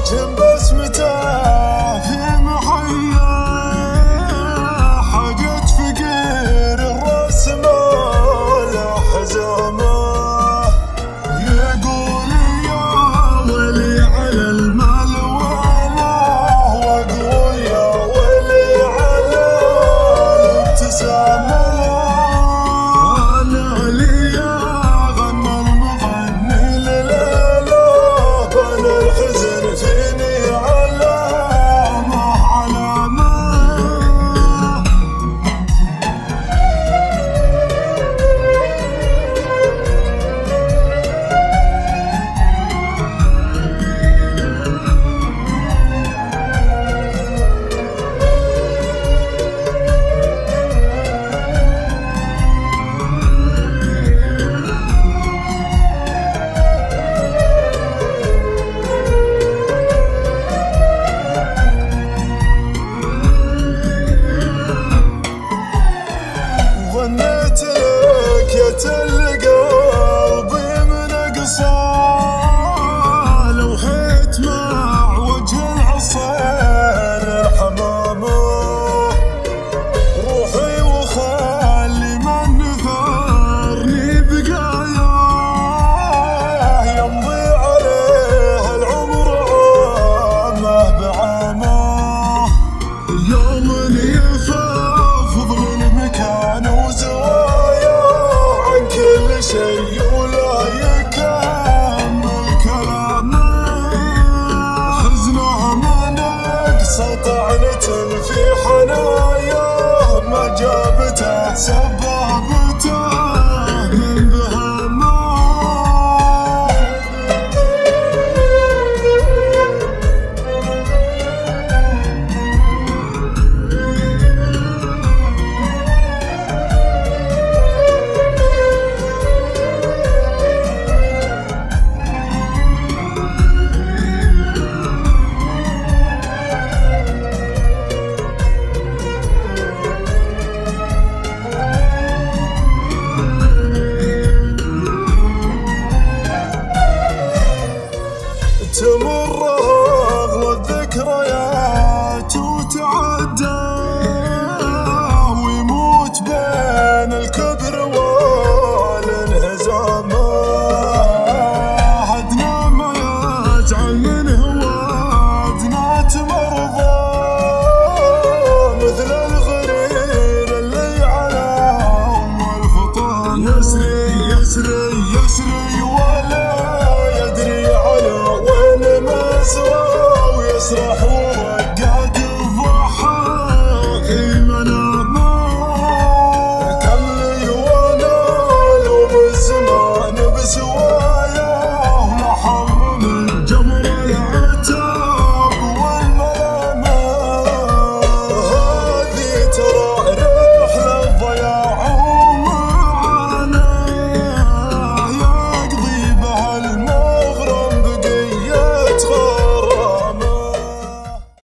جنب بسمته في محيا حاجة فقير الراس ماله حزامه يقول يا ولي على المال وله واقول يا ولي على الابتسامه ظنيت لك يتلقى قلبي من اقصاه لوحيت مع وجه العصير الحمامه روحي وخلي من نثرني بقاياه يمضي عليه العمر عامه بعامه يوم يفضل المكان وزوايا عن كل شيء ولا يكمل كلامه حزنه ما نقص طعنة في حناياه ما جابته سبابته من بهامه تمر أغلى الذكريات وتعدى ويموت بين الكبر والانهزام عدنا ما يزعل منه